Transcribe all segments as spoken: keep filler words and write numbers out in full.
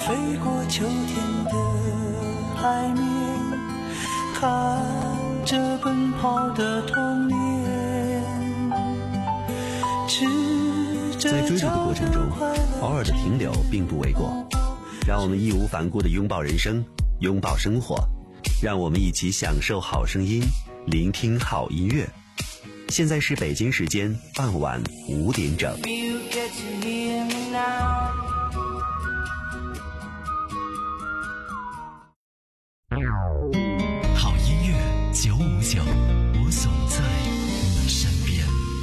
飞过秋天的海面，看着奔跑的童年， 在追逐的过程中，偶尔的停留并不为过。让我们义无反顾地拥抱人生，拥抱生活，让我们一起享受好声音，聆听好音乐。现在是北京时间傍晚五点整。 好音乐九五九，我总在你身边。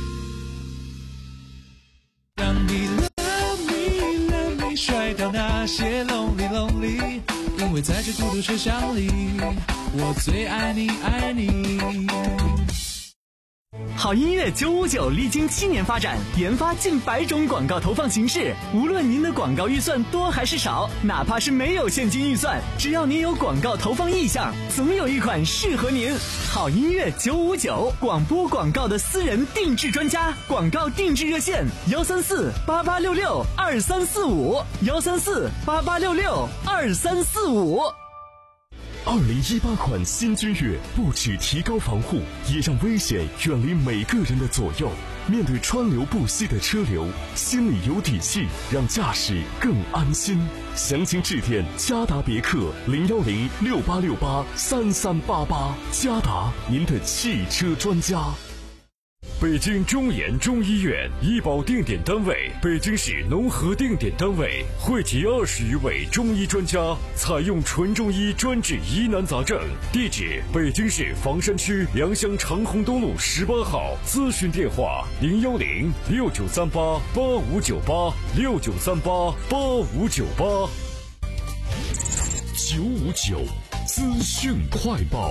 让你 love me love me 甩掉那些 lonely lonely， 因为在这孤独车厢里，我最爱你爱你。 好音乐九五九历经七年发展，研发近百种广告投放形式。无论您的广告预算多还是少，哪怕是没有现金预算，只要您有广告投放意向，总有一款适合您。好音乐九五九，广播广告的私人定制专家，广告定制热线幺三四八八六六二三四五幺三四八八六六二三四五。 二零一八款新君越不只提高防护，也让危险远离每个人的左右。面对川流不息的车流，心里有底气，让驾驶更安心。详情致电嘉达别克零幺零六八六八三三八八，嘉达您的汽车专家。北京中研中医院医保定点单位，北京市农合定点单位，汇集二十余位中医专家，采用纯中医专治疑难杂症。地址：北京市房山区良乡长虹东路十八号。咨询电话：零幺零六九三八八五九八六九三八八五九八。九五九资讯快报。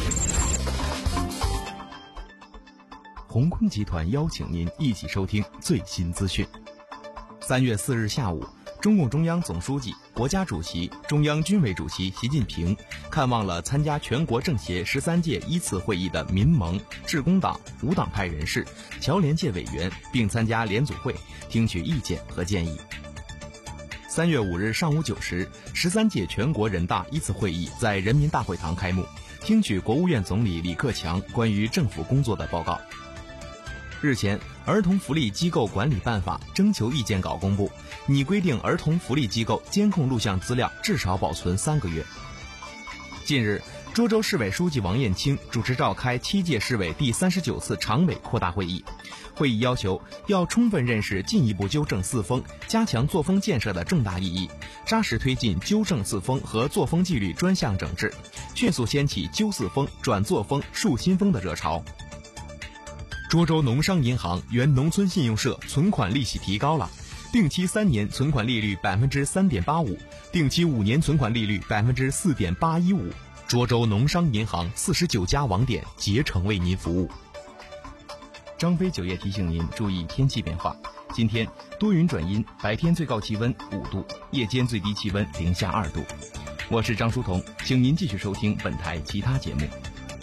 鸿坤集团邀请您一起收听最新资讯。三月四日下午，中共中央总书记、国家主席、中央军委主席习近平看望了参加全国政协十三届一次会议的民盟、致公党、无党派人士、侨联界委员，并参加联组会，听取意见和建议。三月五日上午九时，十三届全国人大一次会议在人民大会堂开幕，听取国务院总理李克强关于政府工作的报告。日前，儿童福利机构管理办法征求意见稿公布，拟规定儿童福利机构监控录像资料至少保存三个月。近日，涿州市委书记王艳清主持召开七届市委第三十九次常委扩大会议。会议要求要充分认识进一步纠正四风、加强作风建设的重大意义，扎实推进纠正四风和作风纪律专项整治，迅速掀起纠四风、转作风、树新风的热潮。涿州农商银行原农村信用社存款利息提高了，定期三年存款利率百分之三点八五，定期五年存款利率百分之四点八一五。涿州农商银行四十九家网点竭诚为您服务。张飞酒业提醒您注意天气变化，今天多云转阴，白天最高气温五度，夜间最低气温零下二度。我是张书彤，请您继续收听本台其他节目。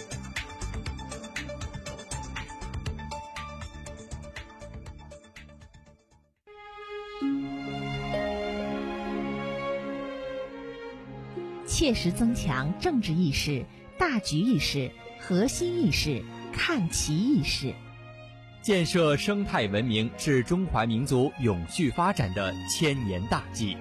切实增强政治意识、大局意识、核心意识、看齐意识。 建设生态文明是中华民族永续发展的千年大计。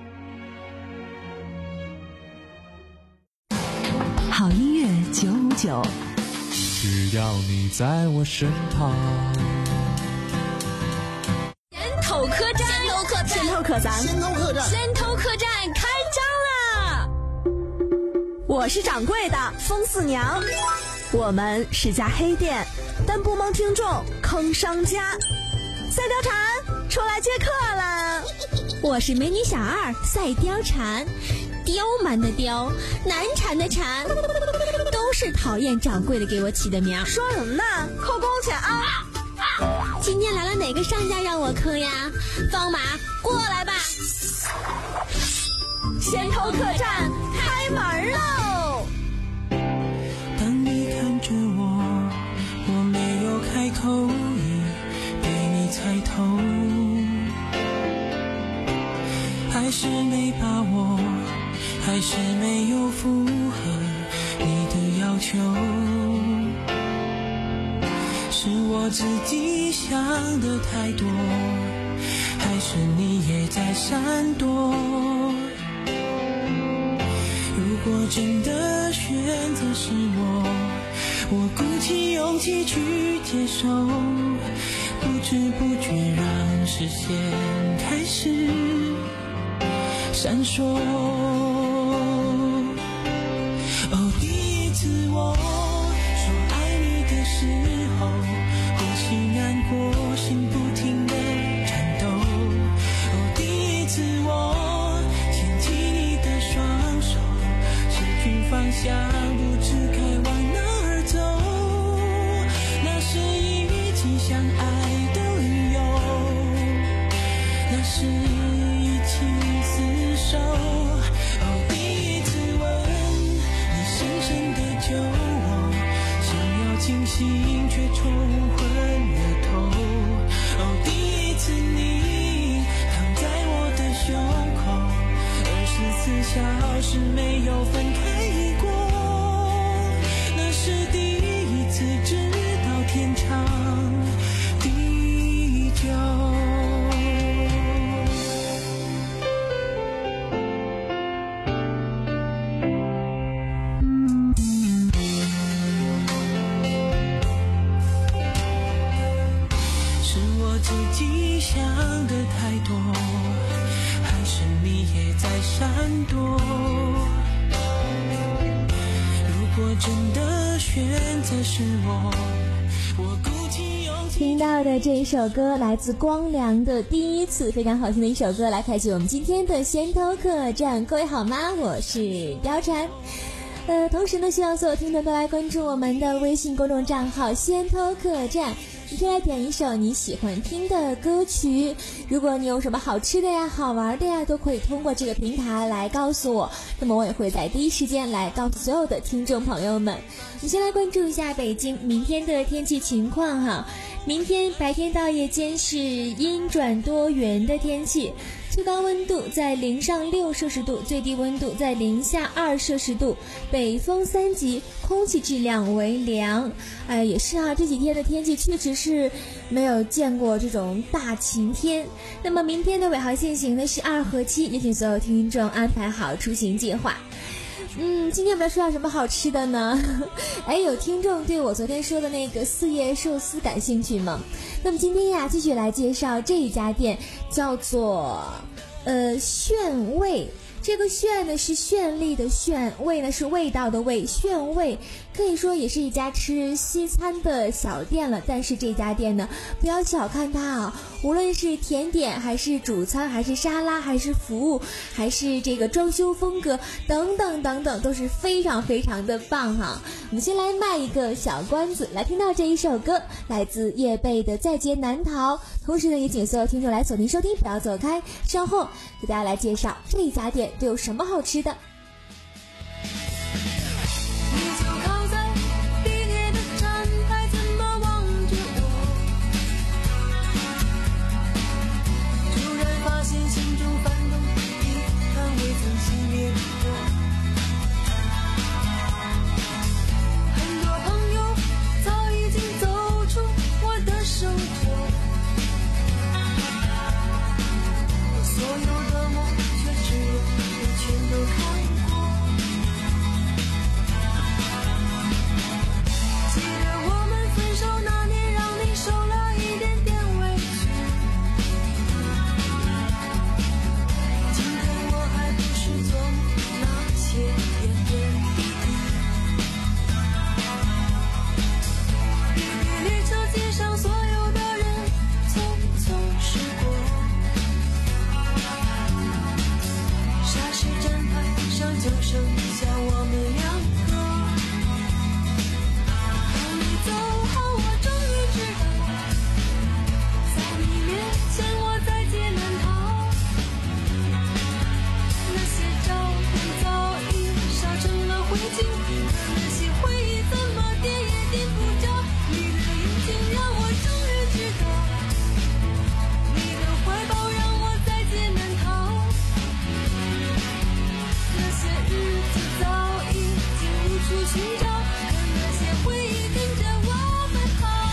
好音乐九五九， 只要你在我身旁。 先头客栈，先头客栈， 先头客栈， 先头客栈，先头客栈开张啦！ 我是掌柜的风四娘，我们是家黑店，但不蒙听众坑商家。赛貂蝉出来接客了。 我是美女小二赛貂蝉，刁蛮的刁，难缠的缠，都是讨厌掌柜的给我起的名。 说什么呢？扣工钱啊！ 今天来了哪个商家让我坑呀？放马过来吧！ 先头客栈开门喽！ 当你看着我，我没有开口，已被你猜透，还是没把握。 是没有符合你的要求，是我自己想的太多，还是你也在闪躲？如果真的选择是我，我鼓起勇气去接受，不知不觉让视线开始闪烁。哦，第一次我说爱你的时候，呼吸难过，心不停地颤抖。哦，第一次我牵起你的双手，失去方向，不知该往哪儿走。那是一起相爱的理由，那是一起厮守。哦，第一次吻你深深的酒窝，想要清醒却冲昏了头。哦，第一次你躺在我的胸口，二十四小时没有分开过。那是第一次知道天长地久。是我自己想的太多，还是你也在闪躲？如果真的选择是我，我鼓起勇气。 听到的这一首歌来自光良的第一次，非常好听的一首歌，来开启我们今天的先头客栈。各位好吗？我是貂蝉。呃，同时呢，希望所有听众都来关注我们的微信公众账号先头客栈，你可以来点一首你喜欢听的歌曲。如果你有什么好吃的呀、好玩的呀，都可以通过这个平台来告诉我，那么我也会在第一时间来告诉所有的听众朋友们。我们先来关注一下北京明天的天气情况哈。明天白天到夜间是阴转多云的天气，最高温度在零上六摄氏度，最低温度在零下二摄氏度，北风三级，空气质量为良。哎，也是啊，这几天的天气确实是没有见过这种大晴天。那么明天的尾号限行的是二和七，也请所有听众安排好出行计划。嗯，今天我们要说到什么好吃的呢？哎，有听众对我昨天说的那个四叶寿司感兴趣吗？那么今天呀，继续来介绍这一家店，叫做呃炫味。这个炫呢是绚丽的炫，味呢是味道的味，炫味可以说也是一家吃西餐的小店了。但是这家店呢，不要小看它啊，无论是甜点还是主餐还是沙拉还是服务还是这个装修风格等等等等，都是非常非常的棒哈、啊。我们先来卖一个小关子，来听到这一首歌，来自叶蓓的《在劫难逃》。同时呢，也请所有听众来锁定收听，不要走开，稍后给大家来介绍这一家店都有什么好吃的。 寻找，让那些回忆跟着我们跑。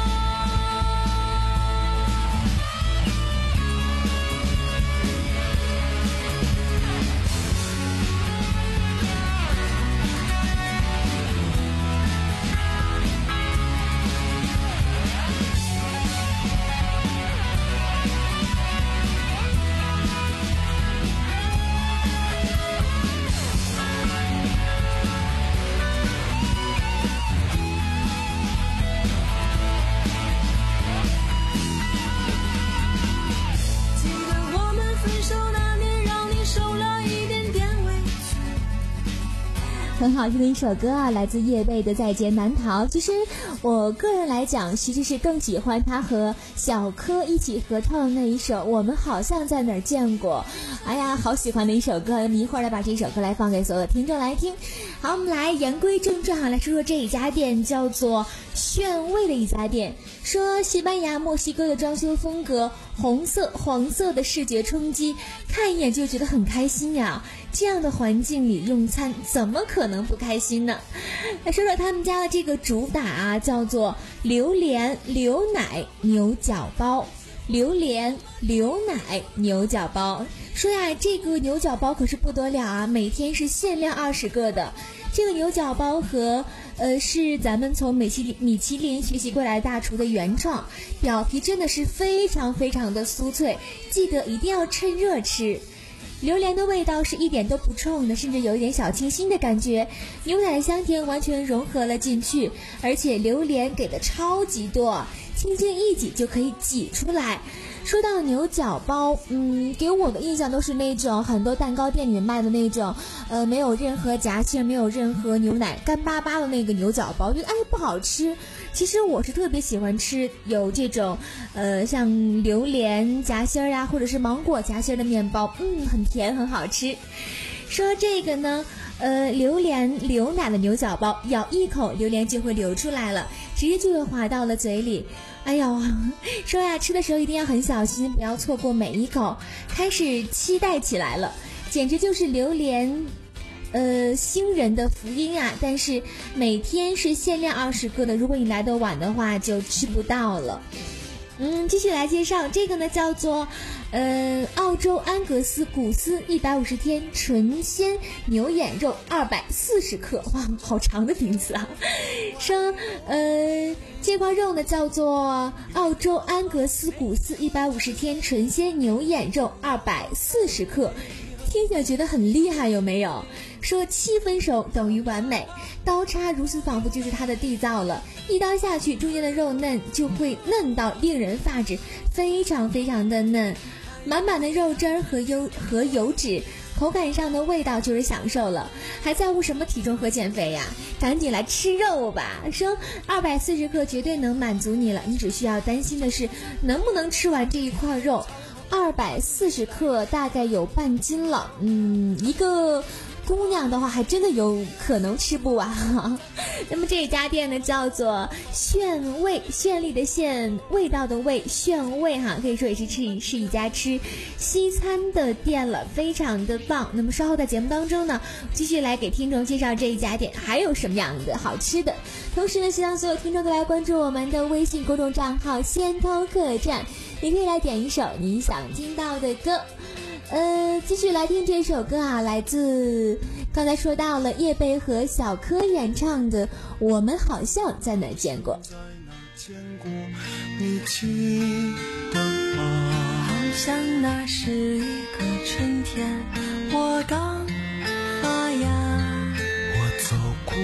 很好听的一首歌啊，来自叶蓓的《在劫难逃》。其实我个人来讲，其实是更喜欢他和小柯一起合唱的那一首《我们好像在哪儿见过》。哎呀，好喜欢的一首歌，我们一会儿来把这首歌来放给所有的听众来听。好，我们来言归正传啊，来说说这一家店，叫做炫味的一家店。说西班牙、墨西哥的装修风格，红色、黄色的视觉冲击，看一眼就觉得很开心呀。这样的环境里用餐，怎么可能不开心呢？来说说他们家的这个主打啊，叫做榴莲牛奶牛角包。榴莲牛奶牛角包，说呀，这个牛角包可是不得了啊，每天是限量二十个的。这个牛角包和呃是咱们从米其林米其林学习过来的大厨的原创，表皮真的是非常非常的酥脆，记得一定要趁热吃。榴莲的味道是一点都不冲的，甚至有一点小清新的感觉，牛奶的香甜完全融合了进去，而且榴莲给的超级多，轻轻一挤就可以挤出来。说到牛角包，嗯，给我的印象都是那种很多蛋糕店里面卖的那种，呃，没有任何夹心，没有任何牛奶，干巴巴的那个牛角包，觉得哎不好吃。其实我是特别喜欢吃有这种，呃，像榴莲夹心儿啊，或者是芒果夹心儿的面包，嗯，很甜，很好吃。说这个呢，呃，榴莲牛奶的牛角包，咬一口榴莲就会流出来了，直接就会滑到了嘴里。哎呦，说呀，吃的时候一定要很小心，不要错过每一口。开始期待起来了，简直就是榴莲呃新人的福音啊！但是每天是限量二十个的，如果你来得晚的话就吃不到了。嗯，继续来介绍这个呢，叫做呃澳洲安格斯谷丝一百五十天纯鲜牛眼肉二百四十克，哇，好长的名字啊！说呃这块肉呢叫做澳洲安格斯谷丝一百五十天纯鲜牛眼肉二百四十克。听起来觉得很厉害，有没有？说七分熟等于完美，刀叉如此仿佛就是它的缔造了，一刀下去，中间的肉嫩就会嫩到令人发指，非常非常的嫩，满满的肉汁儿和油和油脂，口感上的味道就是享受了。还在乎什么体重和减肥呀？赶紧来吃肉吧！说二百四十克绝对能满足你了，你只需要担心的是能不能吃完这一块肉。二百四十克大概有半斤了，嗯，一个姑娘的话还真的有可能吃不完哈。那么这家店呢叫做炫味，绚丽的绚，味道的味，炫味哈，可以说也是吃是一家吃西餐的店了，非常的棒。那么稍后在节目当中呢，继续来给听众介绍这一家店还有什么样的好吃的。同时呢，希望所有听众都来关注我们的微信公众账号先偷客栈，你可以来点一首你想听到的歌。呃，继续来听这首歌啊，来自刚才说到了叶蓓和小柯演唱的《我们好像在哪儿见过》。 见过你记得吗？好像那是一个春天，我刚发芽，我走过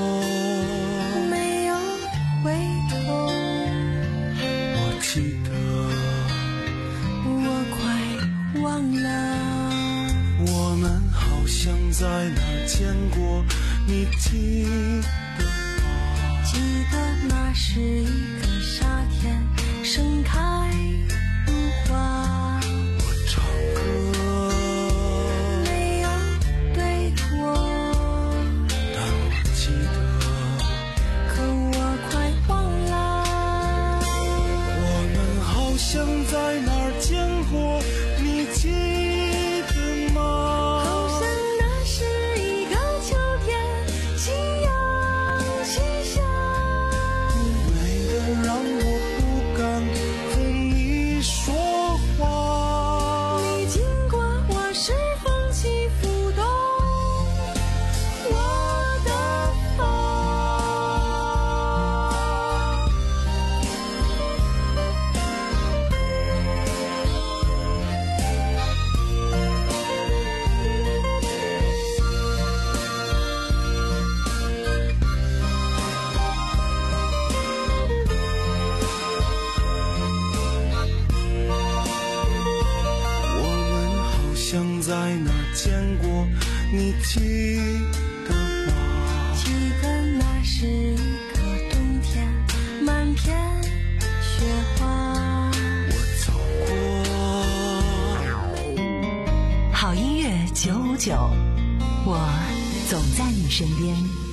没有回头，我记得我快忘了，我们好像在哪儿见过，你记得吗？记得那是一个夏天，盛开如花，我唱歌没有对错，但我记得，可我快忘了，我们好像在哪儿见过，你记得吗？好像那是一个秋天，夕阳你记得我？ 记得那是一个冬天，满片雪花。 我走过。 好音乐九五九，我总在你身边。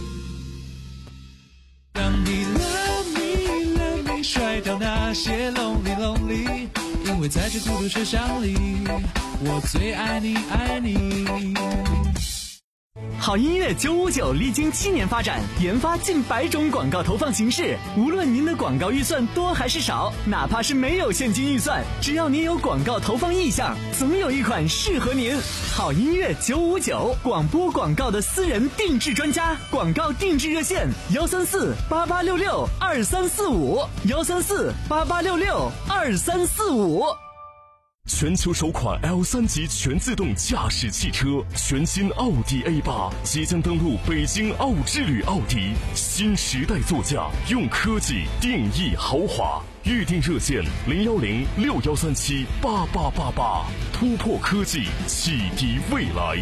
让你 love me love me 甩掉那些 lonely lonely， 因为在这孤独车厢里，我最爱你爱你。 好音乐九五九历经七年发展，研发近百种广告投放形式。无论您的广告预算多还是少，哪怕是没有现金预算，只要您有广告投放意向，总有一款适合您。好音乐九五九，广播广告的私人定制专家，广告定制热线：幺三四八八六六二三四五，幺三四八八六六二三四五。 全球首款 L 三 级全自动驾驶汽车，全新奥迪 A 八即将登陆北京奥之旅奥迪，新时代座驾，用科技定义豪华。预订热线零幺零六幺三七八八八八，突破科技，启迪未来。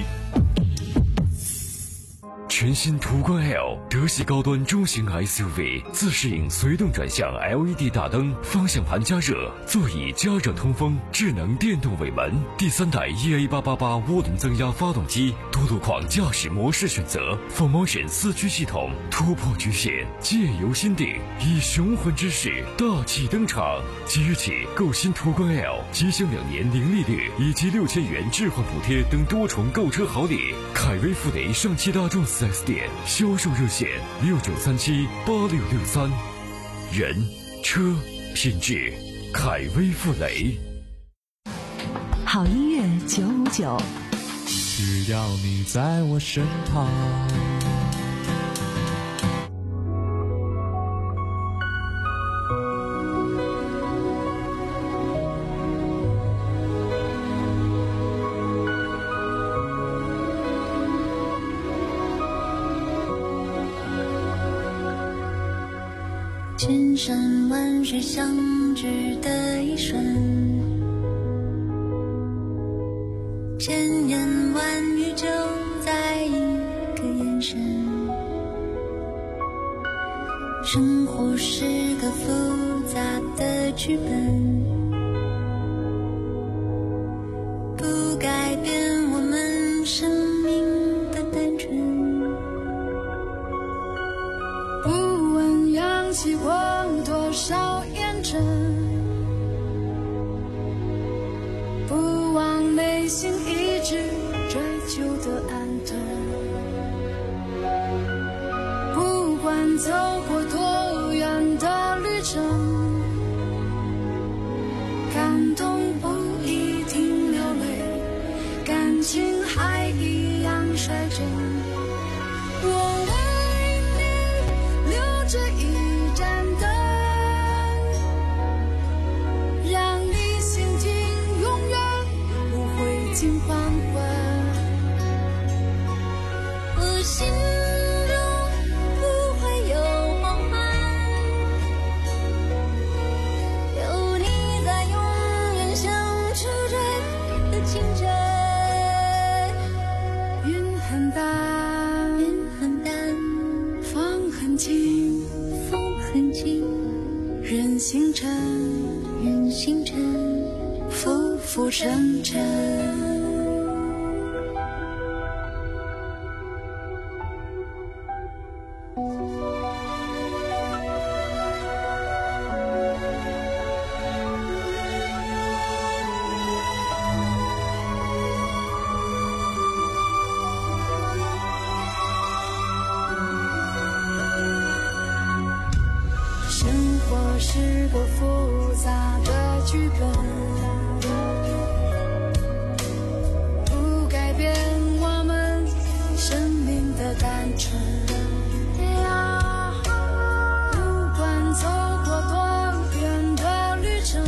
全新途观 L， 德系高端中型 S U V， 自适应随动转向 L E D 大灯，方向盘加热，座椅加热通风，智能电动尾门，第三代 E A 八八八涡轮增压发动机，多路况驾驶模式选择 ，Full Motion 四驱系统，突破局限，借由心定，以雄浑之势大气登场。即日起购新途观 L， 即享两年零利率以及六千元置换补贴等多重购车好礼。凯威富雷上汽大众四 S 店销售热线六九三七八六六三，人车品质，凯威富雷。 好音乐九五九， 只要你在我身旁。 千山万水相聚的一瞬，千言万语就在一个眼神。生活是个复杂的剧本，不改变我们生命的单纯。不问扬起过多少烟尘，不忘内心一直追求的安顿。不管走过多远的旅程，感动不一定流泪，感情还一样率真。我为你留着一盏灯，让你心境永远不会尽黄昏。我心中不会有慌乱，有你在永远相处着的清晨。云很淡，云很淡，风很轻，风很轻，任星辰，任星辰，浮浮沉沉。生活是个复杂的剧本，不改变我们生命的单纯。不管走过多远的旅程，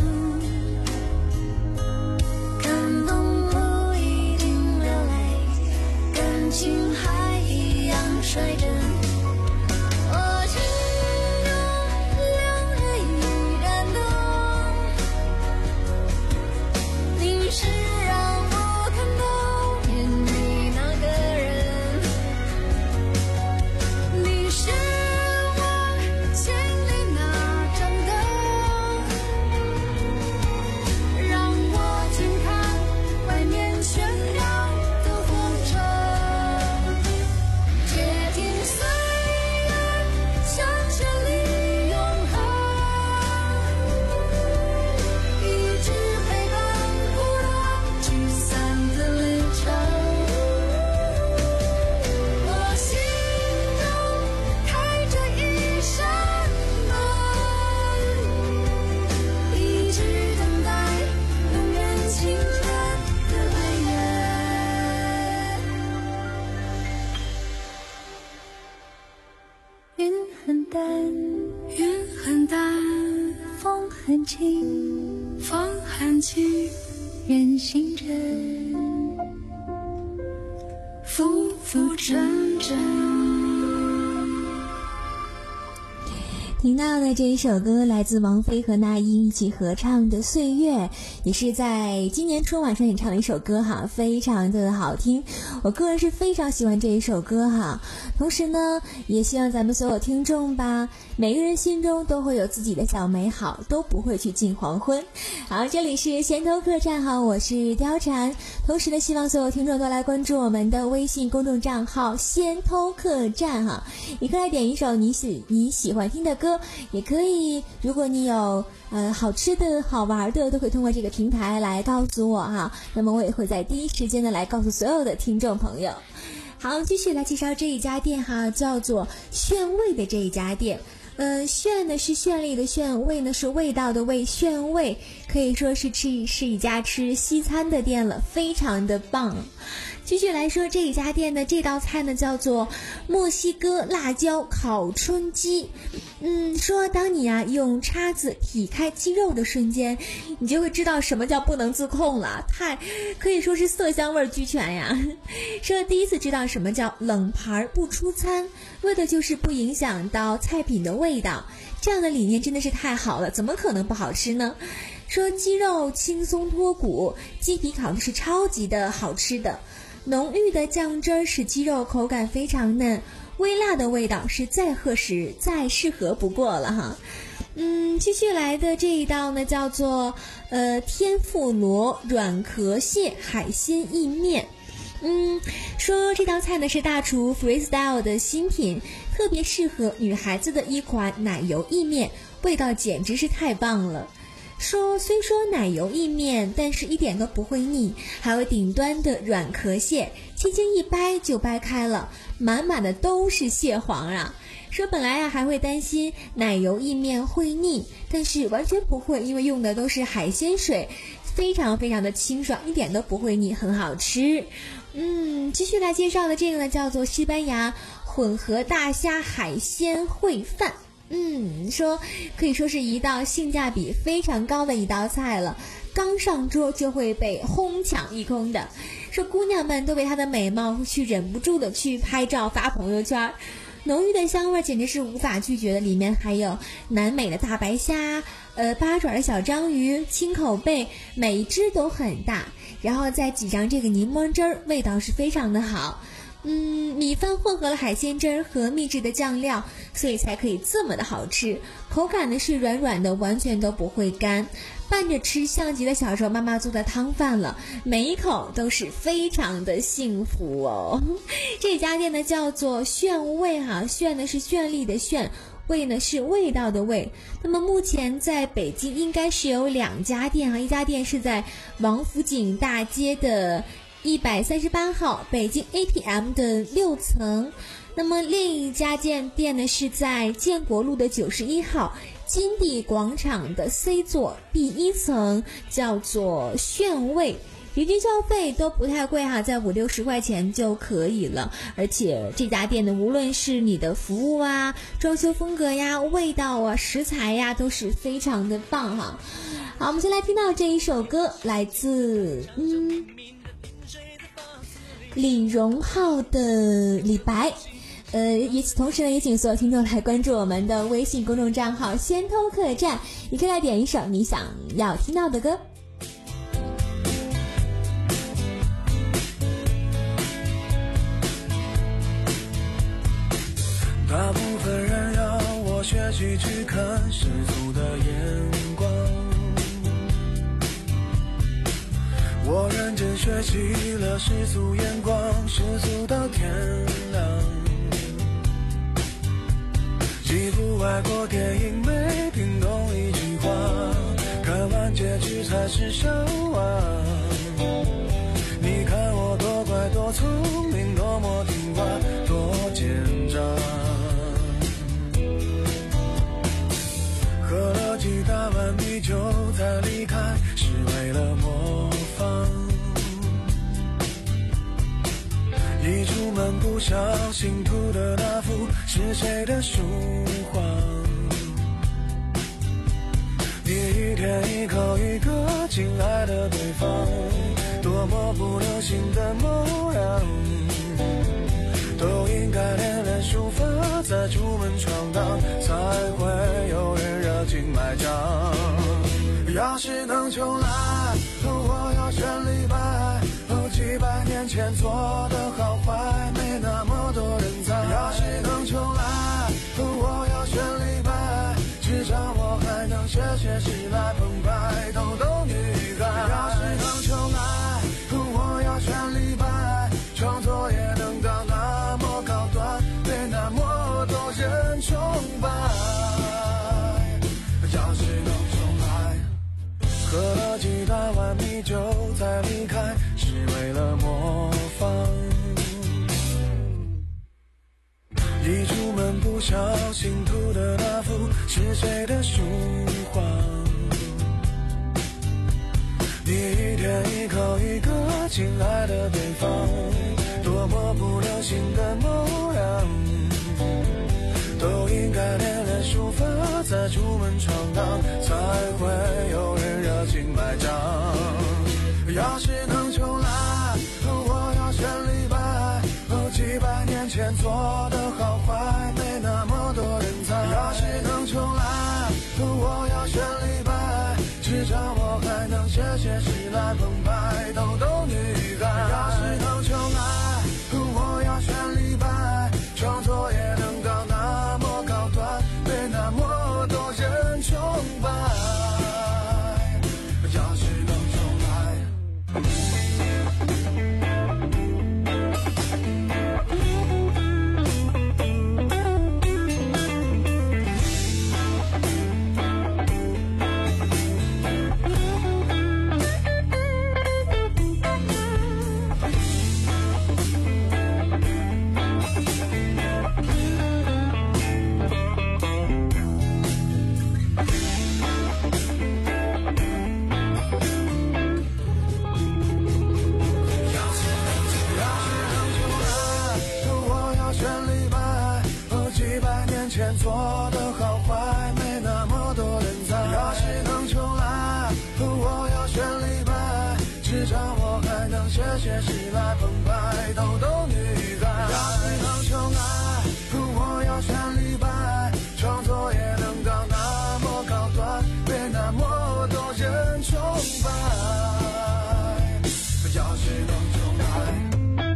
感动不一定流泪，感情还一样率真。我心中留着一盏灯，你是让我看到眼里那个人。 很淡，云很淡，风很轻，风很轻，任性着，浮浮沉沉。 听到的这一首歌来自王菲和那英一起合唱的《岁月》，也是在今年春晚上演唱的一首歌哈，非常的好听，我个人是非常喜欢这一首歌哈。同时呢，也希望咱们所有听众吧，每个人心中都会有自己的小美好，都不会去进黄昏。好，这里是闲头客栈哈，我是貂蝉。同时呢，希望所有听众都来关注我们的微信公众账号闲头客栈哈，你可以来点一首你喜你喜欢听的歌，也可以，如果你有呃好吃的好玩的，都可以通过这个平台来告诉我哈，那么我也会在第一时间的来告诉所有的听众朋友。好，继续来介绍这一家店哈，叫做炫味的这一家店。呃，炫呢是绚丽的炫，味呢是味道的味，炫味可以说是吃是一家吃西餐的店了，非常的棒。继续来说这一家店的这道菜呢，叫做墨西哥辣椒烤春鸡。嗯，说当你啊用叉子劈开鸡肉的瞬间，你就会知道什么叫不能自控了，太可以说是色香味俱全呀。说第一次知道什么叫冷盘不出餐，为的就是不影响到菜品的味道，这样的理念真的是太好了，怎么可能不好吃呢？说鸡肉轻松脱骨，鸡皮烤的是超级的好吃的，浓郁的酱汁儿使鸡肉口感非常嫩，微辣的味道是再合适再适合不过了哈。嗯，继续来的这一道呢，叫做呃天妇罗软壳蟹海鲜意面。嗯，说这道菜呢是大厨 Freestyle 的新品，特别适合女孩子的一款奶油意面，味道简直是太棒了。说虽说奶油意面，但是一点都不会腻，还有顶端的软壳蟹，轻轻一掰就掰开了，满满的都是蟹黄啊。说本来啊还会担心奶油意面会腻，但是完全不会，因为用的都是海鲜水，非常非常的清爽，一点都不会腻，很好吃。嗯，继续来介绍的这个呢，叫做西班牙混合大虾海鲜烩饭。嗯，说可以说是一道性价比非常高的一道菜了，刚上桌就会被哄抢一空的。说姑娘们都被它的美貌去忍不住的去拍照发朋友圈，浓郁的香味简直是无法拒绝的，里面还有南美的大白虾，呃八爪的小章鱼，青口贝，每一只都很大，然后再挤上这个柠檬汁儿，味道是非常的好。嗯，米饭混合了海鲜汁儿和秘制的酱料，所以才可以这么的好吃。口感呢是软软的，完全都不会干，拌着吃像极了小时候妈妈做的汤饭了，每一口都是非常的幸福哦。这家店呢叫做炫味哈，炫呢是绚丽的炫，味呢是味道的味。那么目前在北京应该是有两家店哈，一家店是在王府井大街的一百三十八号北京 A P M 的六层，那么另一家店店呢是在建国路的九十一号金地广场的 C 座第一层，叫做炫味，平均消费都不太贵哈，在五六十块钱就可以了。而且这家店呢，无论是你的服务啊、装修风格呀、味道啊、食材呀，都是非常的棒哈。好，我们先来听到这一首歌，来自嗯。李荣浩的李白，呃，也同时呢，也请所有听众来关注我们的微信公众账号先偷客栈，你可以来点一首你想要听到的歌。 大部分人要我学习去看世俗的眼光，我认真学习了世俗眼光，世俗到天亮。几部外国电影没听懂一句话，看完结局才是笑话。你看我多乖多聪明，多么听话，多奸诈。喝了几大碗米酒才离开，是为了模仿。一出们不小心涂的那幅是谁的书画？你一天一口一个亲爱的对方，多么不流行的模样，都应该练练书法，再出门闯荡，才会有人热情买账。要是能重来，我要选李白。几百年前做的好坏，没那么多人在。要是能重来，我要选李白。至少我还能写写诗来澎湃逗逗女孩。要是能重来，我要选李白。创作也能到那么高端，被那么多人崇拜。要是能重来，喝了几大碗米酒再离开，是为了模仿。一出门不小心涂的那幅是谁的书画？你一天一口一个亲爱的对方，多么不流行的模样，都应该练练书法，再出门闯荡，才会有人热情买账。要是能重来，我要选李白。几百年前做的好坏，没那么多人在。要是能重来，我要选李白。至少我还能写写诗来澎湃逗逗女孩。要是能重来，我要选李白。创作也能到那么高端，被那么多人崇拜。要是能重来。做的好坏，没那么多人在。要是能重来，我要选李白。至少我还能写写诗来澎湃逗逗女孩。要是能重来，我要选李白。创作也能到那么高端，被那么多人崇拜。要是能重来。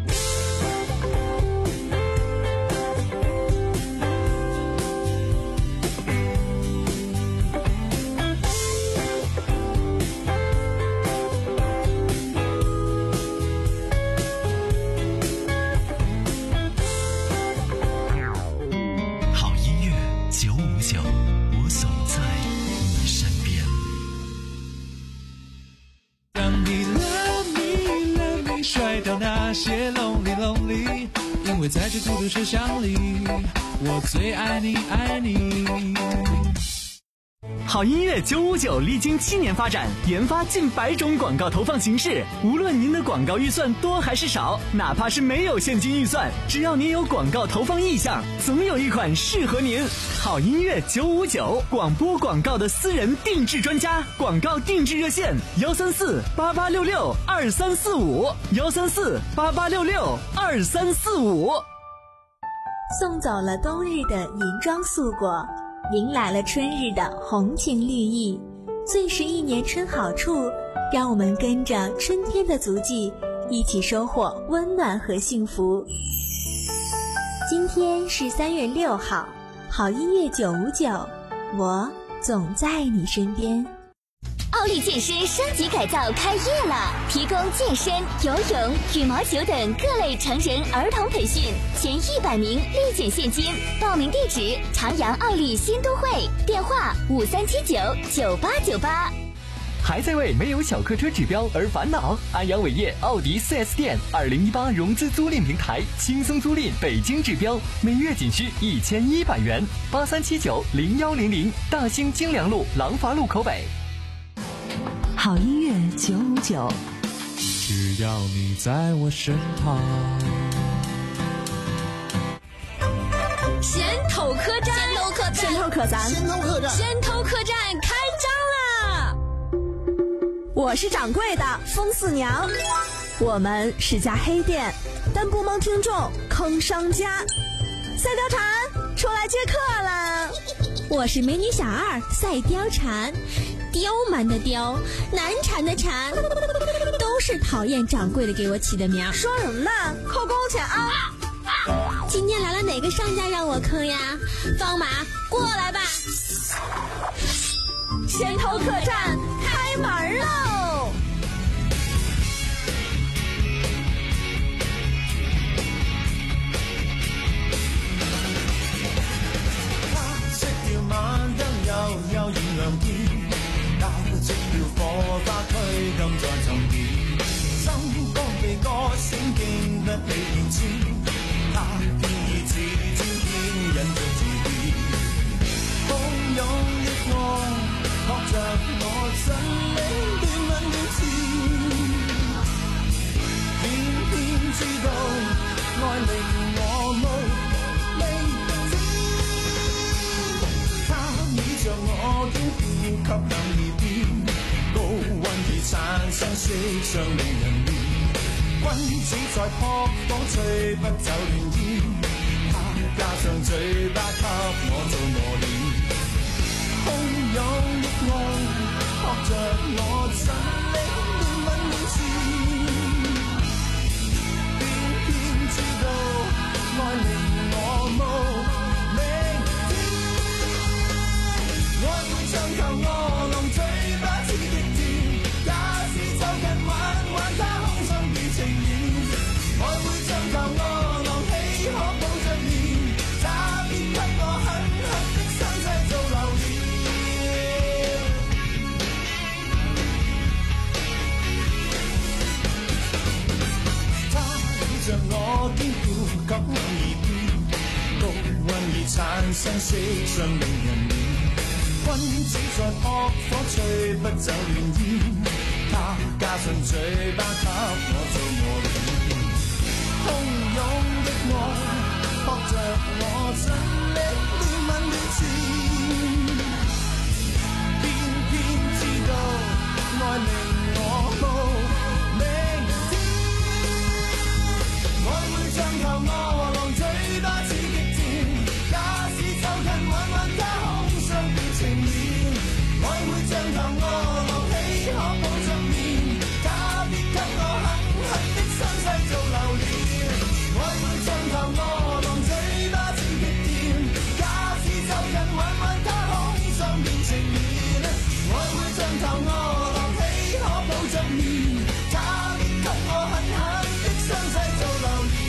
我总在你身边。 当你 love me love me 甩掉那些 lonely lonely， 因为在这孤独车厢里，我最爱你爱你。 好音乐九五九历经七年发展，研发近百种广告投放形式。无论您的广告预算多还是少，哪怕是没有现金预算，只要您有广告投放意向，总有一款适合您。好音乐九五九，广播广告的私人定制专家，广告定制热线：幺三四八八六六二三四五，幺三四八八六六二三四五。 送走了冬日的银装素裹，迎来了春日的红情绿意，最是一年春好处，让我们跟着春天的足迹，一起收获温暖和幸福。今天是三月六号，好音乐九五九，我总在你身边。 奥利健身升级改造开业了，提供健身、游泳、羽毛球等各类成人儿童培训，前一百名立减现金。报名地址：长阳奥利新都会，电话五三七九九八九八。 还在为没有小客车指标而烦恼？安阳伟业奥迪 四 S 店二零一八融资租赁平台，轻松租赁北京指标，每月仅需一千一百元。八三七九零幺零零，大兴京良路廊坊路口北。 好音乐九五九， 只要你在我身旁。 客栈， 先头客栈， 先头客栈， 先头客栈， 先头客栈开张啦！我是掌柜的风四娘，我们是家黑店，但不蒙听众坑商家。赛貂蝉出来接客了。 我是美女小二赛貂蝉，刁蛮的刁，难缠的缠，都是讨厌掌柜的给我起的名。 说什么呢？扣工钱啊！ 今天来了哪个商家让我坑呀？放马过来吧！ 先头客栈开门喽！ 晚燈悠悠然亮天，交織了火花驅金在沉澱，心肝被割閃經不起變遷，他偏以似天天引着自憐，洶湧的愛學着我神領斷問了纏，偏偏知道愛令我無像我堅固吸向耳邊，高溫已產生色相令人戀，君子在撲火吹不走亂煙，他加上嘴巴給我做磨練，洶湧的愛學着我神領斷問了纏，偏偏知道愛令我無愛會像頭餓狼，嘴巴似極甜，假使走近玩玩它空心如情緣。愛會像頭餓狼，豈可抱着眠？差別給我狠狠的傷勢做留念。它倚着我肩負吸響耳邊，高溫已產生色相令人戀。君子在撲火吹不走亂煙，他加上嘴巴給我做磨練，洶湧的愛學着我神力斷問了纏，偏偏知道愛令我無明天，愛會像頭餓狼，嘴巴似極甜，假使走近玩玩它空相變情緣，愛會像頭餓狼，豈可抱着眠？他別給我狠狠的傷勢做留念。愛會像頭餓狼，嘴巴似極甜，假使走近玩玩它空相變情緣，愛會像頭餓狼，豈可抱着眠？他別給我狠狠的傷勢做留念。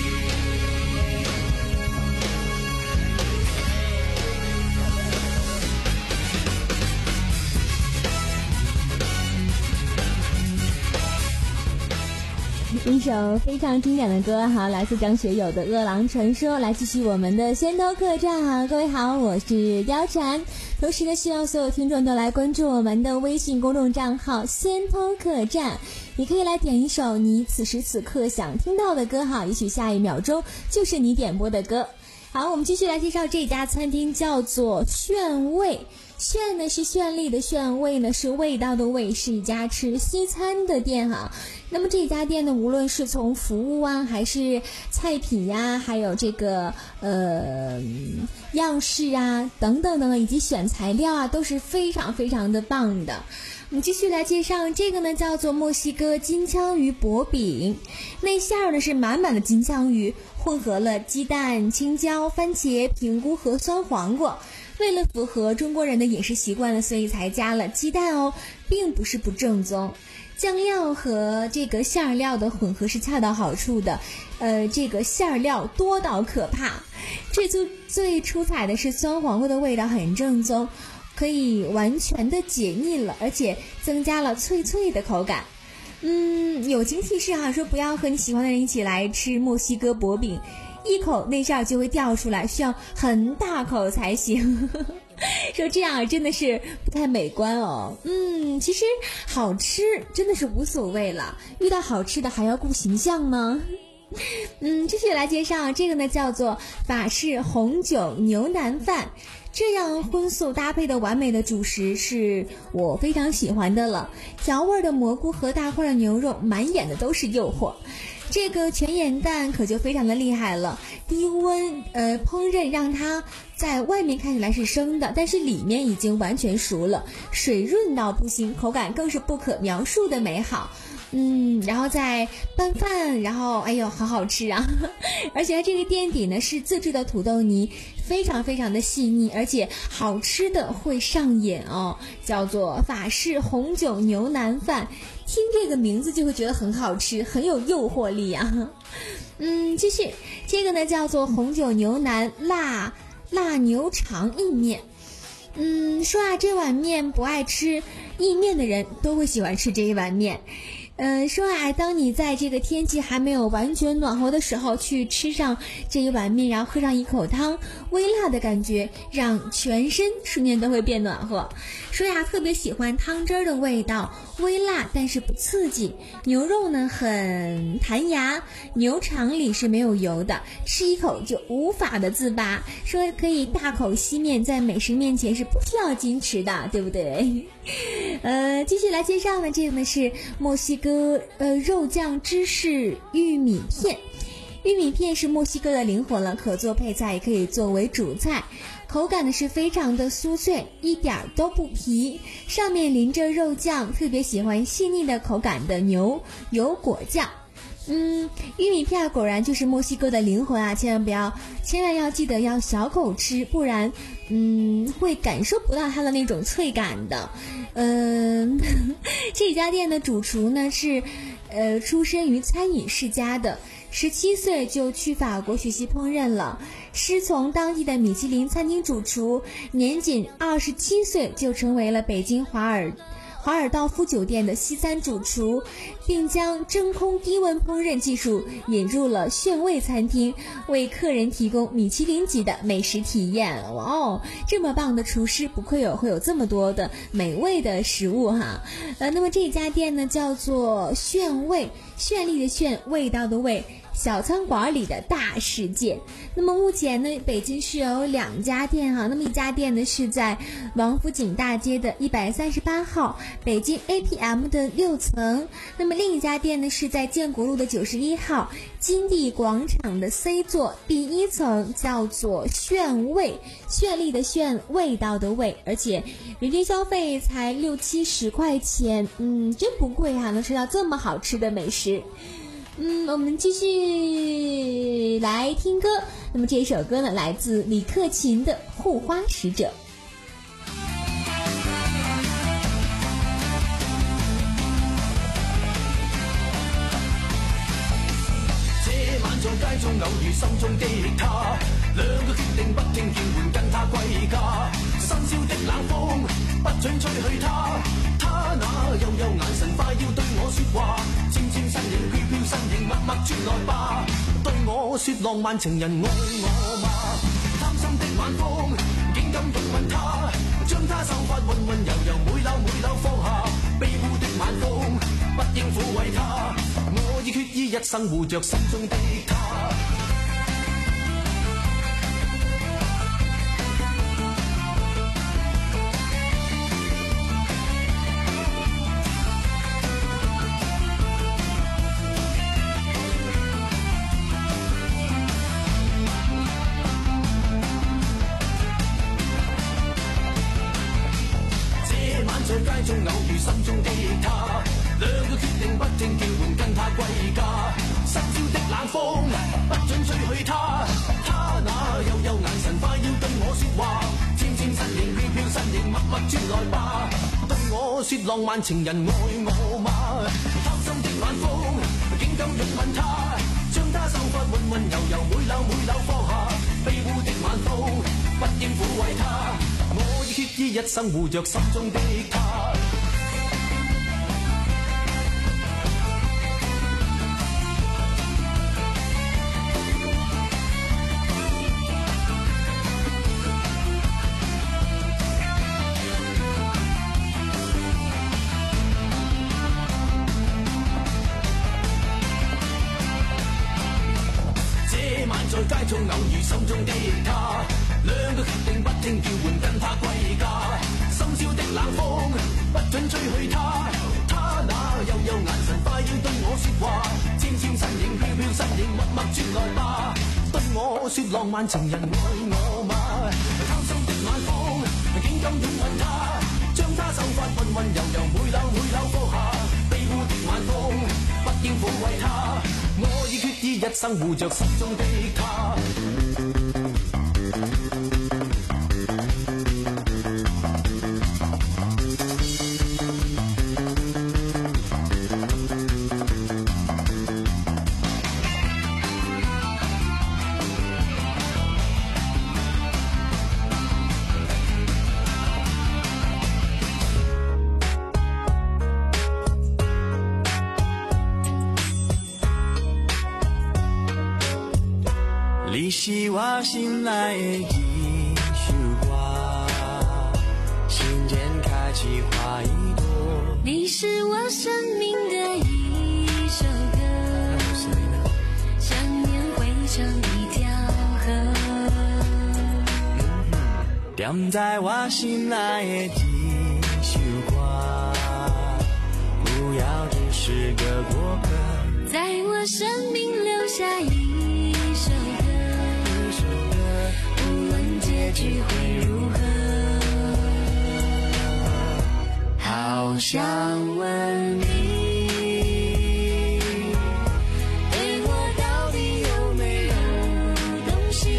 一首非常经典的歌哈，来自张学友的《饿狼传说》。来继续我们的先头客栈哈，各位好，我是貂蝉。同时呢，希望所有听众都来关注我们的微信公众账号先头客栈，你可以来点一首你此时此刻想听到的歌哈，也许下一秒钟就是你点播的歌。好，我们继续来介绍这家餐厅，叫做炫味。炫呢是绚丽的炫，味呢是味道的味，是一家吃西餐的店哈。那么这家店呢，无论是从服务啊，还是菜品呀，还有这个呃样式啊等等等等，以及选材料啊，都是非常非常的棒的。我们继续来介绍这个呢，叫做墨西哥金枪鱼薄饼，内馅呢是满满的金枪鱼，混合了鸡蛋、青椒、番茄、平菇和酸黄瓜。为了符合中国人的饮食习惯呢，所以才加了鸡蛋哦，并不是不正宗。酱料和这个馅料的混合是恰到好处的，呃，这个馅料多到可怕。最最最出彩的是酸黄瓜的味道很正宗，可以完全的解腻了，而且增加了脆脆的口感。嗯，友情提示哈，说不要和你喜欢的人一起来吃墨西哥薄饼，一口内馅就会掉出来，需要很大口才行。说这样真的是不太美观哦。嗯，其实好吃真的是无所谓了，遇到好吃的还要顾形象吗？ 嗯，继续来介绍这个呢，叫做法式红酒牛腩饭。这样荤素搭配的完美的主食是我非常喜欢的了。调味的蘑菇和大块的牛肉，满眼的都是诱惑。这个全眼蛋可就非常的厉害了，低温呃烹饪让它在外面看起来是生的，但是里面已经完全熟了，水润到不行，口感更是不可描述的美好。嗯，然后再拌饭，然后哎呦，好好吃啊！而且它这个垫底呢是自制的土豆泥，非常非常的细腻，而且好吃的会上瘾哦，叫做法式红酒牛腩饭。听这个名字就会觉得很好吃，很有诱惑力啊。嗯，继续，这个呢叫做红酒牛腩辣辣牛肠意面。嗯，说啊，这碗面不爱吃意面的人都会喜欢吃这一碗面。嗯，说啊，当你在这个天气还没有完全暖和的时候去吃上这一碗面，然后喝上一口汤，微辣的感觉让全身瞬间都会变暖和。说呀，特别喜欢汤汁儿的味道，微辣但是不刺激。牛肉呢很弹牙，牛肠里是没有油的，吃一口就无法的自拔。说可以大口吸面，在美食面前是不需要矜持的，对不对？呃，继续来介绍呢，这个呢是墨西哥呃肉酱芝士玉米片。玉米片是墨西哥的灵魂了，可做配菜，也可以作为主菜。口感呢是非常的酥脆，一点都不皮，上面淋着肉酱，特别喜欢细腻的口感的牛油果酱。嗯，玉米片果然就是墨西哥的灵魂啊！千万不要，千万要记得要小口吃，不然，嗯，会感受不到它的那种脆感的。嗯，这家店的主厨呢是，呃，出身于餐饮世家的，十七岁就去法国学习烹饪了，师从当地的米其林餐厅主厨，年仅二十七岁就成为了北京华尔。华尔道夫酒店的西餐主厨，并将真空低温烹饪技术引入了炫味餐厅，为客人提供米其林级的美食体验。哇哦，这么棒的厨师，不愧有会有这么多的美味的食物哈。呃，那么这家店呢叫做炫味，绚丽的炫，味道的味。小餐馆里的大世界。那么目前呢，北京是有两家店哈。那么一家店呢是在王府井大街的一百三十八号，北京 A P M 的六层。那么另一家店呢是在建国路的九十一号，金地广场的 C 座第一层，叫做炫味，绚丽的炫，味道的味，而且人均消费才六七十块钱，嗯，真不贵啊，能吃到这么好吃的美食。嗯，我们继续来听歌。那么这首歌呢，来自李克勤的《护花使者》。 這晚在街中偶遇心中的他，兩個決定不聽勸喚跟他歸家。深宵的冷風不准吹去他，他那幽幽眼神快要對我說話，纖纖身形飄飄身形默默轉來吧，對我說浪漫情人愛我嗎？貪心的晚風竟敢擁吻他，將他秀髮溫溫柔柔每縷每縷放下，卑污的晚風不應撫慰他，我已決意一生護着心中的他。在街中偶遇心中的他，兩個決定不聽叫喚跟他歸家。深宵的冷風不准吹去他，他那幽幽眼神快要對我說話，纖纖身形飄飄身形默默轉來吧，對我說浪漫情人愛我嗎？貪心的晚風竟敢擁吻他，將他秀髮溫溫柔柔每縷每縷放下，卑污的晚風不應撫慰他，我已決意一生護着心中的他。 偶遇心中的他，兩個決定不聽叫喚跟他歸家，深宵的冷風不准吹去他，他那幽幽眼神快要對我說話，纖纖身影飄飄身影默默轉來吧，對我說浪漫情人愛我嗎？貪心的晚風竟敢擁吻他，將他秀髮溫溫柔柔每縷每縷放下，卑污的晚風不應撫慰他，我已決意一生護着心中的他。 你是我心内的一首歌，心间开启花一朵。 你是我生命的一首歌，想念汇成一条河。 踮在我心内的一首歌，不要只是个过客， 在我生命留下一首歌。结局会如何？好想问你，对我到底有没有动心？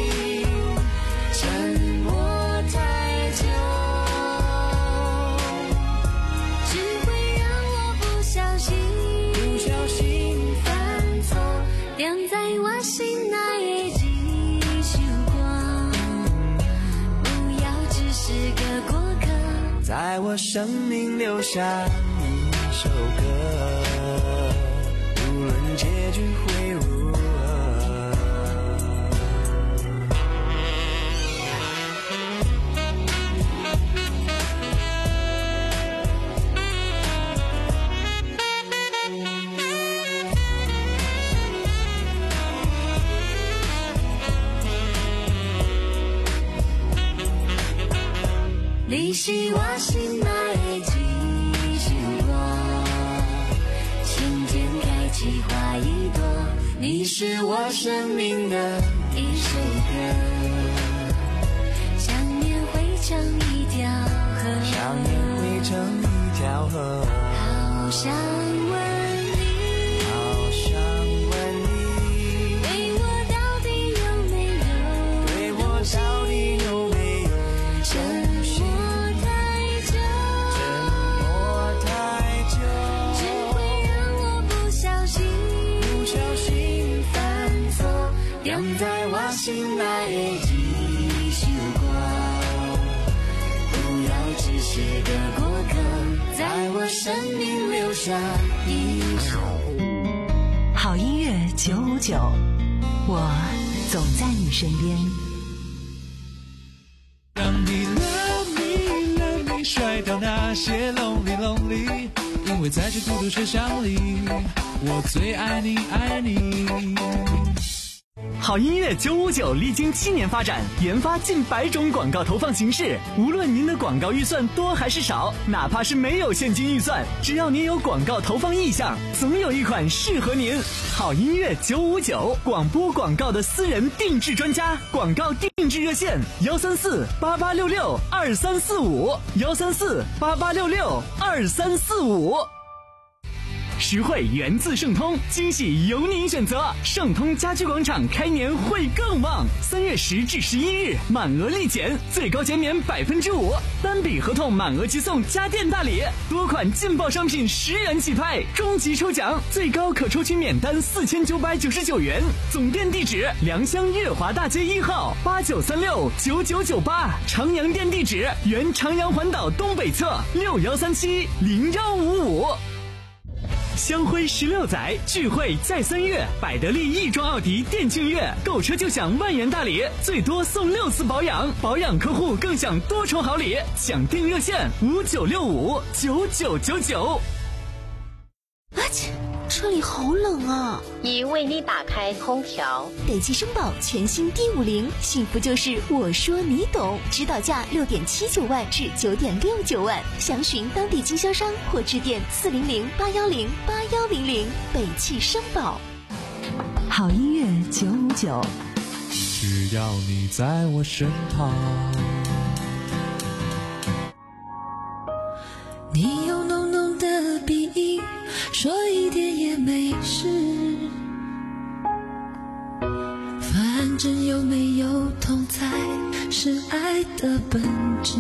沉默太久，只会让我不小心， 不小心犯错，晾在我心内。 在我生命留下一首歌，无论结局会如何。 你是我心内的一首歌，心间开启花一朵。你是我生命的一首歌，想念汇成一条河， 想念汇成一条河。 好想问你， 好想问你， 对我到底有没有， 对我到底有没有真心？ 晾在我心内的一首歌，不要只是个过客，在我生命留下一首。 好音乐九五九，我总在你身边。 让你 love me love me 甩掉那些 lonely lonely， 因为在这孤独车厢里，我最爱你爱你。 好音乐九五九历经七年发展，研发近百种广告投放形式。无论您的广告预算多还是少，哪怕是没有现金预算，只要您有广告投放意向，总有一款适合您。好音乐九五九，广播广告的私人定制专家，广告定制热线：幺三四八八六六二三四五，幺三四八八六六二三四五。实惠源自盛通，惊喜由您选择。盛通家居广场开年会更旺，三月十至十一日满额立减，最高减免百分之五，单笔合同满额即送家电大礼，多款劲爆商品十元起拍，终极抽奖最高可抽取免单四千九百九十九元。总店地址：良乡悦华大街一号八九三六九九九八，长阳店地址：原长阳环岛东北侧六幺三七零幺五五。香辉十六载，聚会在三月，百得利亦庄奥迪店庆月，购车就享万元大礼，最多送六次保养，保养客户更享多重好礼。抢订热线五九六五九九九九。 我去，车车里好冷啊！ 已为你打开空调。 北汽绅宝全新 D 五零，幸福就是我说你懂，指导价六点七九万至九点六九万，详询当地经销商或致电四零零八幺零八幺零零。北汽绅宝。 好音乐九五九， 只要你在我身旁。 你有浓浓的鼻音，说一点也没事，反正有没有痛才是爱的本质。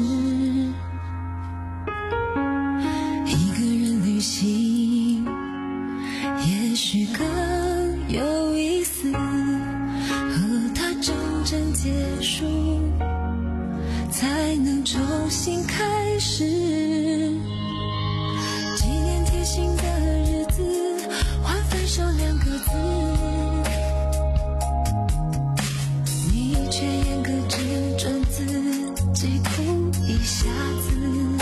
一个人旅行也许更有意思，和他真正结束才能重新开始。纪念贴心的日子，换分手两个字，你却严格只准自己哭一下子。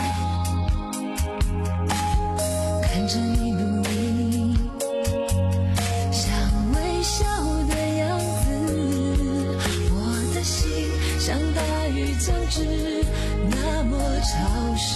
看着你努力像微笑的样子，我的心像大雨将至，那么潮湿。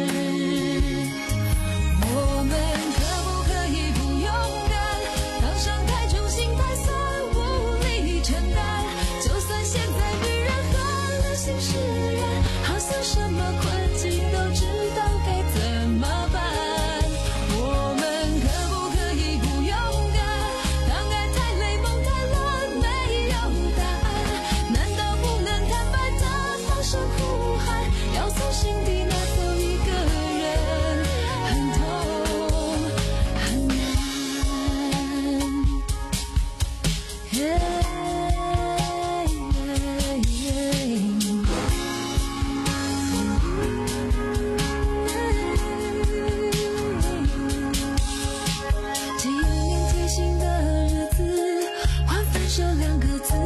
我们可不可以不勇敢，当伤太重心太酸无力承担，就算现在女人和流星释然，好像什么困境都知道该怎么办。我们可不可以不勇敢，当爱太累梦太乱没有答案，难道不能坦白的放声呼喊，要从心底拿走一个人，很痛很难。纪念贴心的日子，换分手两个字，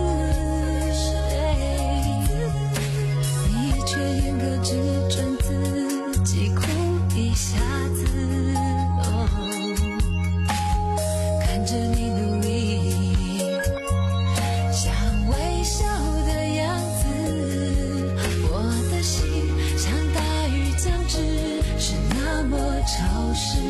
你却严格只准自己哭一下子。哦，看着你努力像微笑的样子，我的心像大雨将至，是那么潮湿。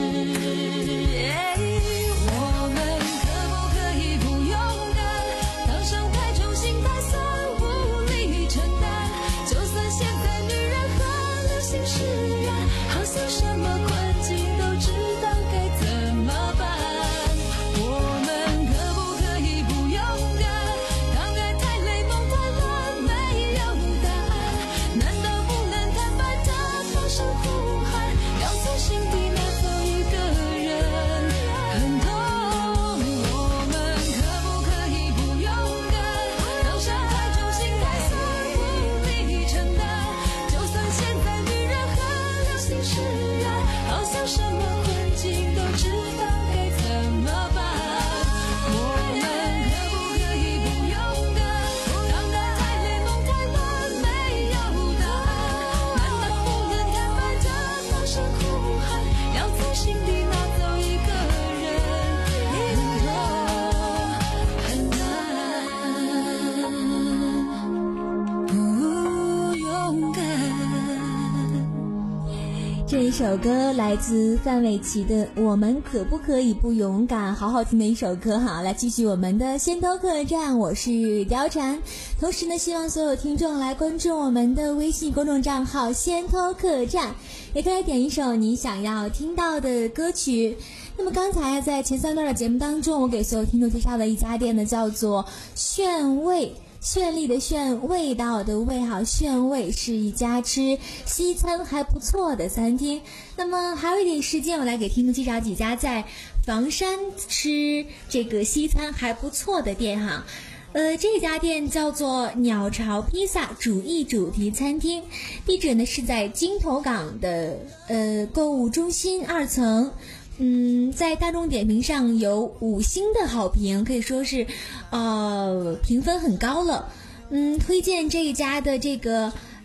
我们可不可以不勇敢，当伤太重心太酸无力承担，就算现在女人和流星释然，好像什么困境都知道该怎么办。我们可不可以不勇敢，当爱太累梦太乱没有答案，难道不能坦白的放声呼喊，要从心底拿走一个人，很痛。我们可不可以不勇敢，当伤太重心太酸无力承担，就算现在女人和流星释然，好像什么困境都知道该怎么办。我们可不可以不勇敢，当爱太累梦太乱没有答案，难道不能坦白的放声呼喊，要从心底拿走一个人，很痛很难，不勇敢。 这一首歌来自范玮琪的《我们可不可以不勇敢》，好好听的一首歌哈。来继续我们的先头客栈，我是貂蝉。同时呢，希望所有听众来关注我们的微信公众账号先头客栈，也可以点一首你想要听到的歌曲。那么刚才在前三段的节目当中，我给所有听众介绍的一家店呢，叫做炫味。绚丽的绚，味道的味哈，炫味是一家吃西餐还不错的餐厅。那么还有一点时间，我来给听众介绍几家在房山吃这个西餐还不错的店哈。呃，这家店叫做鸟巢披萨主义主题餐厅，地址呢是在金头港的呃购物中心二层。嗯，在大众点评上有五星的好评，可以说是呃评分很高了。嗯，推荐这一家的这个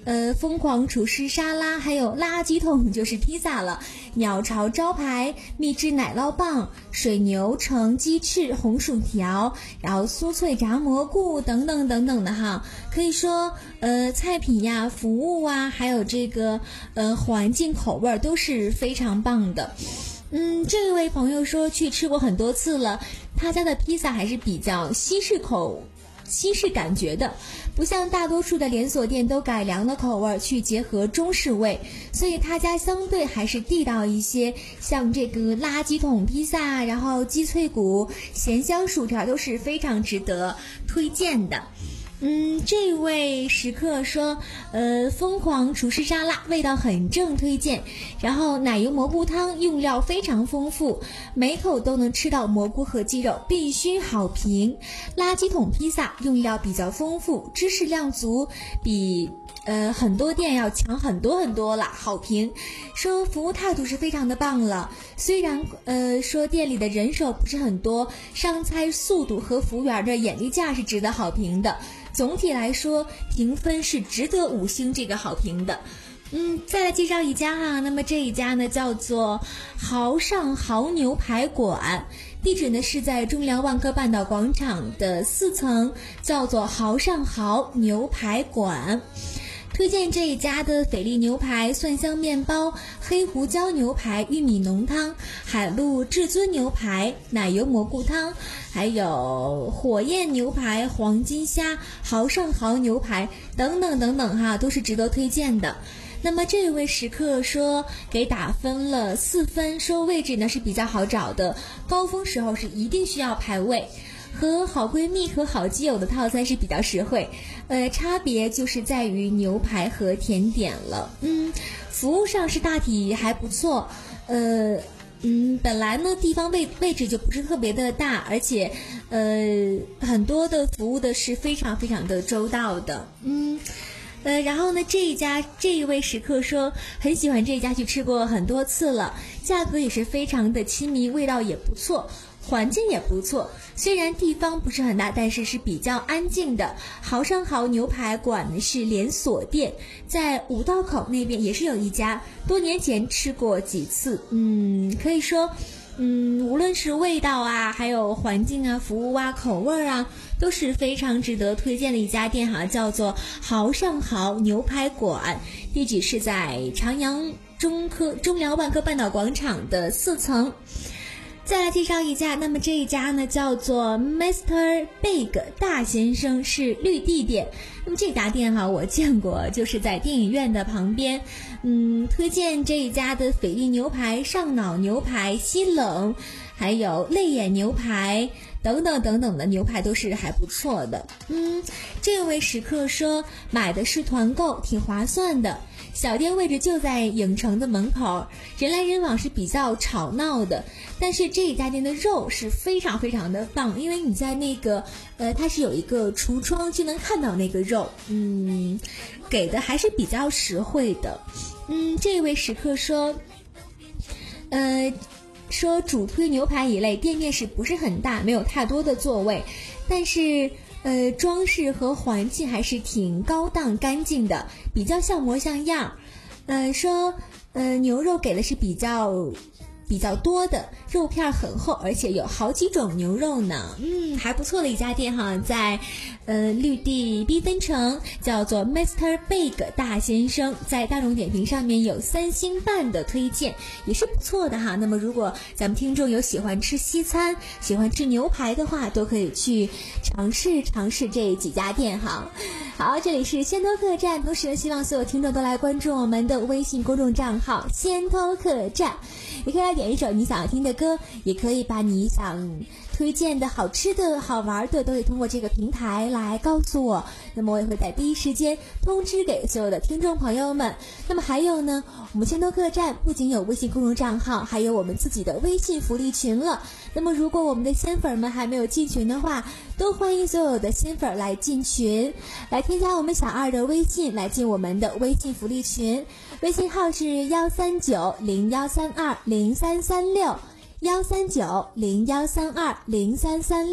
呃，疯狂厨师沙拉，还有垃圾桶就是披萨了，鸟巢招牌、秘制奶酪棒、水牛城鸡翅、红薯条，然后酥脆炸蘑菇等等等等的哈，可以说呃菜品呀、服务啊，还有这个呃环境口味都是非常棒的。嗯，这位朋友说去吃过很多次了，他家的披萨还是比较西式口西式感觉的，不像大多数的连锁店都改良了口味去结合中式味，所以他家相对还是地道一些，像这个垃圾桶披萨，然后鸡脆骨、咸香薯条都是非常值得推荐的。嗯，这位食客说，呃，疯狂厨师沙拉味道很正，推荐。然后奶油蘑菇汤用料非常丰富，每口都能吃到蘑菇和鸡肉，必须好评。垃圾桶披萨用料比较丰富，芝士量足，比呃很多店要强很多很多了，好评。说服务态度是非常的棒了，虽然呃说店里的人手不是很多，上菜速度和服务员的眼力劲儿是值得好评的。总体来说，评分是值得五星这个好评的。嗯，再来介绍一家哈，那么这一家呢叫做豪上豪牛排馆，地址呢是在中粮万科半岛广场的四层，叫做豪上豪牛排馆。推荐这一家的菲力牛排、蒜香面包、黑胡椒牛排、玉米浓汤、海陆至尊牛排、奶油蘑菇汤，还有火焰牛排、黄金虾、豪上豪牛排等等等等哈，都是值得推荐的。那么这位食客说给打分了四分，说位置呢是比较好找的，高峰时候是一定需要排位。和好闺蜜和好基友的套餐是比较实惠，呃，差别就是在于牛排和甜点了。嗯，服务上是大体还不错，呃，嗯，本来呢地方位位置就不是特别的大，而且呃很多的服务的是非常非常的周到的。嗯。呃，然后呢，这一家这一位食客说很喜欢这一家，去吃过很多次了，价格也是非常的亲民，味道也不错，环境也不错，虽然地方不是很大，但是是比较安静的。豪上豪牛排馆呢是连锁店，在五道口那边也是有一家，多年前吃过几次，嗯，可以说嗯，无论是味道啊，还有环境啊、服务啊、口味啊，都是非常值得推荐的一家店哈，叫做豪上豪牛排馆，地址是在长阳中科中粮万科半岛广场的四层。再来介绍一家，那么这一家呢叫做 mister Big 大先生，是绿地店。那么这家店哈我见过，就是在电影院的旁边。嗯，推荐这一家的菲力牛排、上脑牛排、西冷，还有泪眼牛排等等等等的牛排都是还不错的。嗯，这位食客说买的是团购，挺划算的。小店位置就在影城的门口，人来人往是比较吵闹的，但是这一家店的肉是非常非常的棒，因为你在那个呃，它是有一个橱窗就能看到那个肉，嗯，给的还是比较实惠的。嗯，这位食客说，呃，说主推牛排一类，店面是不是很大，没有太多的座位，但是呃，装饰和环境还是挺高档干净的，比较像模像样。呃，说呃牛肉给的是比较比较多的，肉片很厚，而且有好几种牛肉呢。嗯，还不错的一家店哈，在呃绿地缤纷城，叫做 mister Big 大先生，在大众点评上面有三星半的推荐，也是不错的哈。那么如果咱们听众有喜欢吃西餐、喜欢吃牛排的话，都可以去尝试尝试这几家店哈。好，这里是先头客栈，同时呢，希望所有听众都来关注我们的微信公众账号先头客栈，也可以来点一首你想要听的歌，也可以把你想推荐的好吃的好玩的都可以通过这个平台来告诉我，那么我也会在第一时间通知给所有的听众朋友们。那么还有呢，我们先头客栈不仅有微信公众账号，还有我们自己的微信福利群了。那么如果我们的仙粉们还没有进群的话，都欢迎所有的仙粉来进群，来添加我们小二的微信，来进我们的微信福利群，微信号是幺三九零幺三二零三三六，幺三九零幺三二零三三六。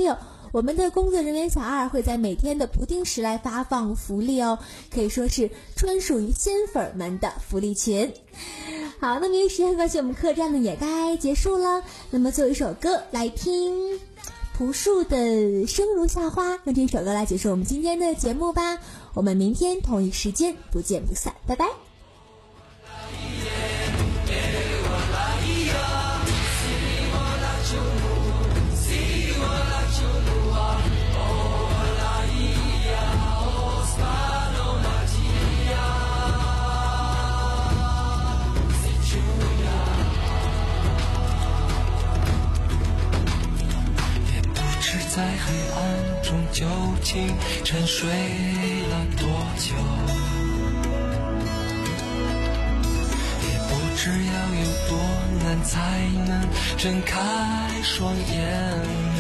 我们的工作人员小二会在每天的不定时来发放福利哦，可以说是专属于仙粉们的福利群。好，那么由于时间关系，我们客栈呢也该结束了。那么最后一首歌来听朴树的《生如夏花》，用这首歌来结束我们今天的节目吧。我们明天同一时间不见不散，拜拜。 在黑暗中究竟沉睡了多久，也不知要有多难才能睁开双眼。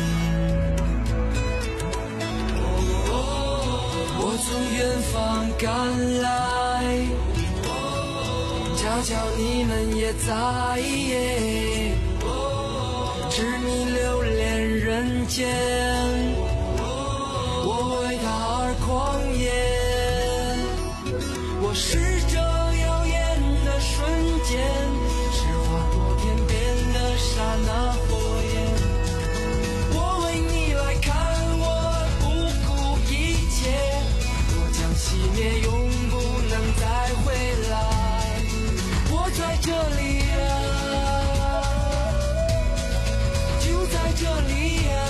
我从远方赶来，悄悄你们也在，知你留恋人间，我为他而狂野。我是这耀眼的瞬间，是划过天边的刹那火焰。我为你来看，我不顾一切，我将熄灭，永不能再回来。我在这里啊，在这里呀、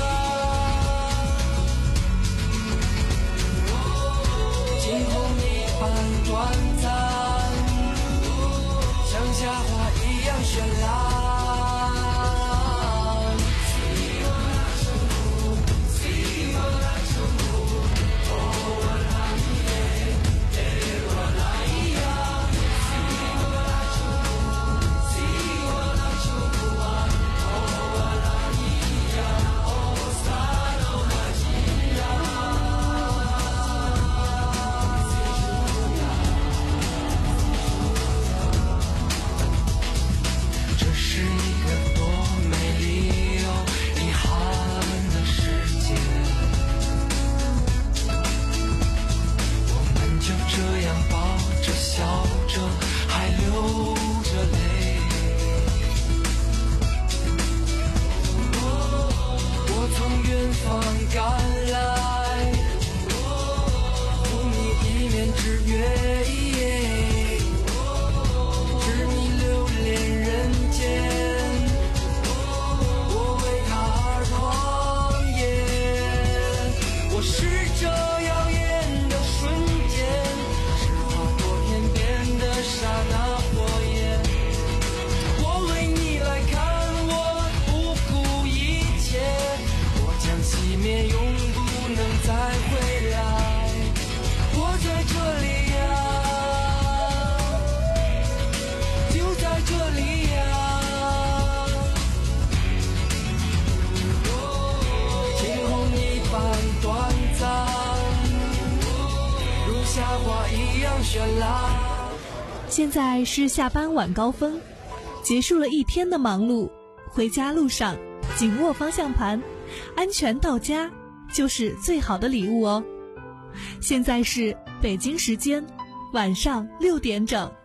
啊，惊鸿一般短暂，像夏花一样绚烂。 现在是下班晚高峰，结束了一天的忙碌，回家路上紧握方向盘，安全到家就是最好的礼物哦。现在是北京时间晚上六点整。